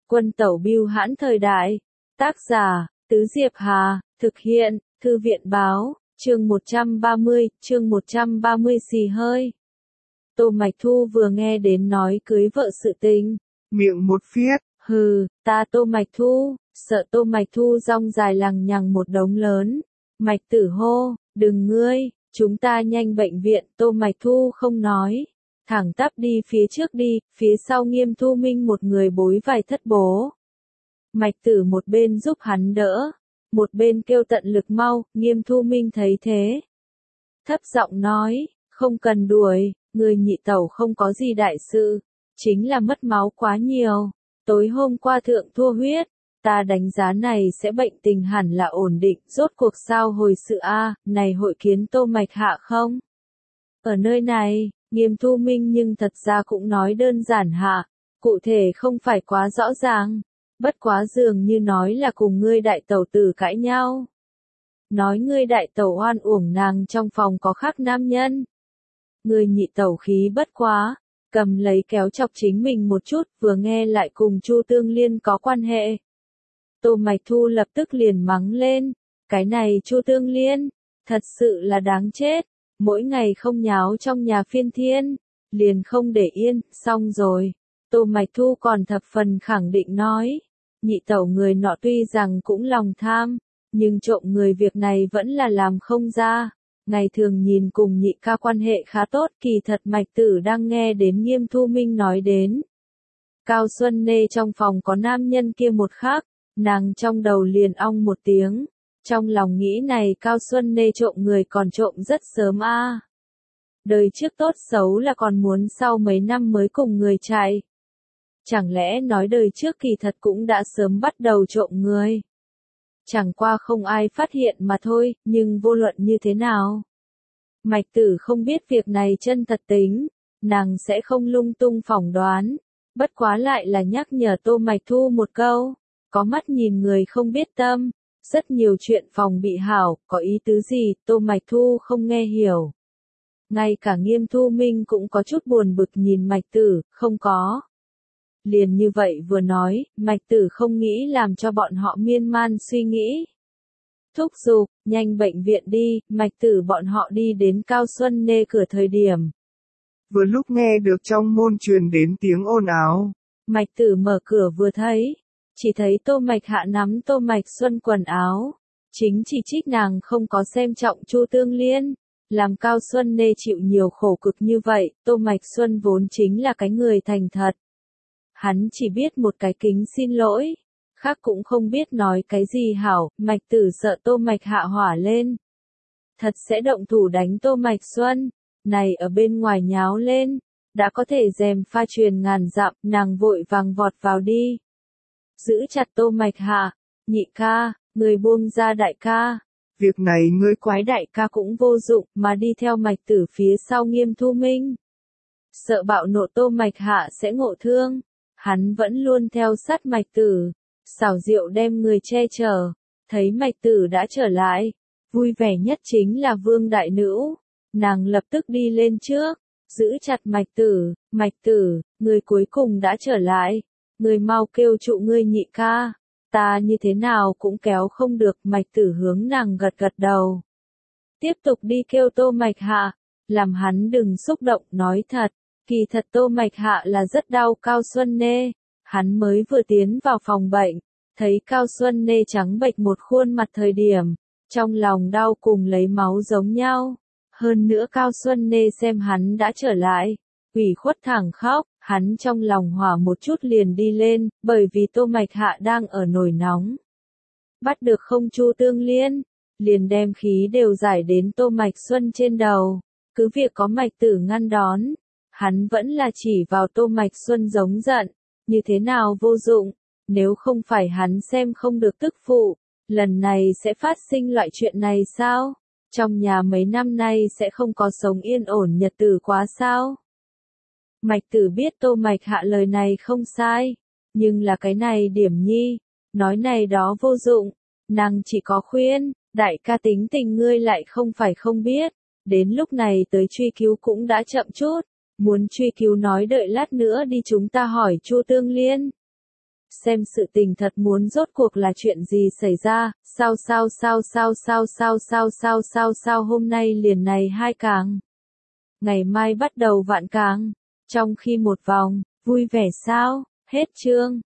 Quân tẩu bưu hãn thời đại. Tác giả, Tứ Diệp Hà, thực hiện, Thư viện báo, chương 130 xì hơi. Tô Mạch Thu vừa nghe đến nói cưới vợ sự tình. Miệng một phiết. Hừ, ta Tô Mạch Thu, sợ Tô Mạch Thu rong dài lằng nhằng một đống lớn. Mạch Tử hô, đừng ngươi, chúng ta nhanh bệnh viện. Tô Mạch Thu không nói. Thẳng tắp đi phía trước đi, phía sau Nghiêm Thu Minh một người bối vải thất bố. Mạch Tử một bên giúp hắn đỡ, một bên kêu tận lực mau. Nghiêm Thu Minh thấy thế, thấp giọng nói, không cần đuổi, người nhị tẩu không có gì đại sự, chính là mất máu quá nhiều, tối hôm qua thượng thua huyết, ta đánh giá này sẽ bệnh tình hẳn là ổn định. Rốt cuộc sao hồi sự a, này hội kiến Tô Mạch Hạ không? Ở nơi này, Nghiêm Thu Minh nhưng thật ra cũng nói đơn giản hạ, cụ thể không phải quá rõ ràng, bất quá dường như nói là cùng ngươi đại tẩu tử cãi nhau. Nói ngươi đại tẩu oan uổng nàng trong phòng có khác nam nhân. Ngươi nhị tẩu khí bất quá, cầm lấy kéo chọc chính mình một chút, vừa nghe lại cùng Chu Tương Liên có quan hệ. Tô Mạch Thu lập tức liền mắng lên, cái này Chu Tương Liên, thật sự là đáng chết, mỗi ngày không nháo trong nhà phiên thiên, liền không để yên. Xong rồi, Tô Mạch Thu còn thập phần khẳng định nói, nhị tẩu người nọ tuy rằng cũng lòng tham, nhưng trộm người việc này vẫn là làm không ra. Ngày thường nhìn cùng nhị ca quan hệ khá tốt, kỳ thật Mạch Tử đang nghe đến Nghiêm Thu Minh nói đến Cao Xuân Nê trong phòng có nam nhân kia một khắc, nàng trong đầu liền ong một tiếng, trong lòng nghĩ này Cao Xuân Nê trộm người còn trộm rất sớm a. Đời trước tốt xấu là còn muốn sau mấy năm mới cùng người chạy. Chẳng lẽ nói đời trước kỳ thật cũng đã sớm bắt đầu trộm người? Chẳng qua không ai phát hiện mà thôi, nhưng vô luận như thế nào? Mạch Tử không biết việc này chân thật tính, nàng sẽ không lung tung phỏng đoán, bất quá lại là nhắc nhở Tô Mạch Thu một câu, có mắt nhìn người không biết tâm, rất nhiều chuyện phòng bị hảo, có ý tứ gì, Tô Mạch Thu không nghe hiểu. Ngay cả Nghiêm Thu Minh cũng có chút buồn bực nhìn Mạch Tử, không có. Liền như vậy vừa nói, Mạch Tử không nghĩ làm cho bọn họ miên man suy nghĩ. Thúc giục, nhanh bệnh viện đi. Mạch Tử bọn họ đi đến Cao Xuân Nê cửa thời điểm. Vừa lúc nghe được trong môn truyền đến tiếng ồn ào. Mạch Tử mở cửa vừa thấy, chỉ thấy Tô Mạch Hạ nắm Tô Mạch Xuân quần áo, chính chỉ trích nàng không có xem trọng Chu Tương Liên, làm Cao Xuân Nê chịu nhiều khổ cực như vậy. Tô Mạch Xuân vốn chính là cái người thành thật. Hắn chỉ biết một cái kính xin lỗi, khác cũng không biết nói cái gì hảo. Mạch Tử sợ Tô Mạch Hạ hỏa lên, thật sẽ động thủ đánh Tô Mạch Xuân, này ở bên ngoài nháo lên, đã có thể dèm pha truyền ngàn dặm. Nàng vội vàng vọt vào đi, giữ chặt Tô Mạch Hạ, nhị ca, người buông ra đại ca. Việc này ngươi quái đại ca cũng vô dụng, mà đi theo Mạch Tử phía sau Nghiêm Thu Minh. Sợ bạo nộ Tô Mạch Hạ sẽ ngộ thương, hắn vẫn luôn theo sát Mạch Tử, xảo diệu đem người che chở. Thấy Mạch Tử đã trở lại, vui vẻ nhất chính là Vương đại nữ, nàng lập tức đi lên trước, giữ chặt Mạch Tử. Mạch Tử, người cuối cùng đã trở lại, người mau kêu trụ ngươi nhị ca, ta như thế nào cũng kéo không được. Mạch Tử hướng nàng gật gật đầu, tiếp tục đi kêu Tô Mạch Hạ, làm hắn đừng xúc động. Nói thật, kỳ thật Tô Mạch Hạ là rất đau Cao Xuân Nê, hắn mới vừa tiến vào phòng bệnh, thấy Cao Xuân Nê trắng bệch một khuôn mặt thời điểm, trong lòng đau cùng lấy máu giống nhau. Hơn nữa Cao Xuân Nê xem hắn đã trở lại, ủy khuất thẳng khóc, hắn trong lòng hỏa một chút liền đi lên, bởi vì Tô Mạch Hạ đang ở nổi nóng. Bắt được không Chu Tương Liên, liền đem khí đều giải đến Tô Mạch Xuân trên đầu, cứ việc có Mạch Tử ngăn đón, hắn vẫn là chỉ vào Tô Mạch Xuân giống giận, như thế nào vô dụng, nếu không phải hắn xem không được tức phụ, lần này sẽ phát sinh loại chuyện này sao? Trong nhà mấy năm nay sẽ không có sống yên ổn nhật tử quá sao? Mạch Tử biết Tô Mạch Hạ lời này không sai, nhưng là cái này điểm nhi, nói này đó vô dụng, nàng chỉ có khuyên, đại ca tính tình ngươi lại không phải không biết, đến lúc này tới truy cứu cũng đã chậm chút, muốn truy cứu nói đợi lát nữa đi chúng ta hỏi Chu Tương Liên. xem sự tình thật muốn rốt cuộc là chuyện gì xảy ra, sao hôm nay liền này 2 càng. Ngày mai bắt đầu vạn càng, trong khi một vòng, vui vẻ sao, hết chương.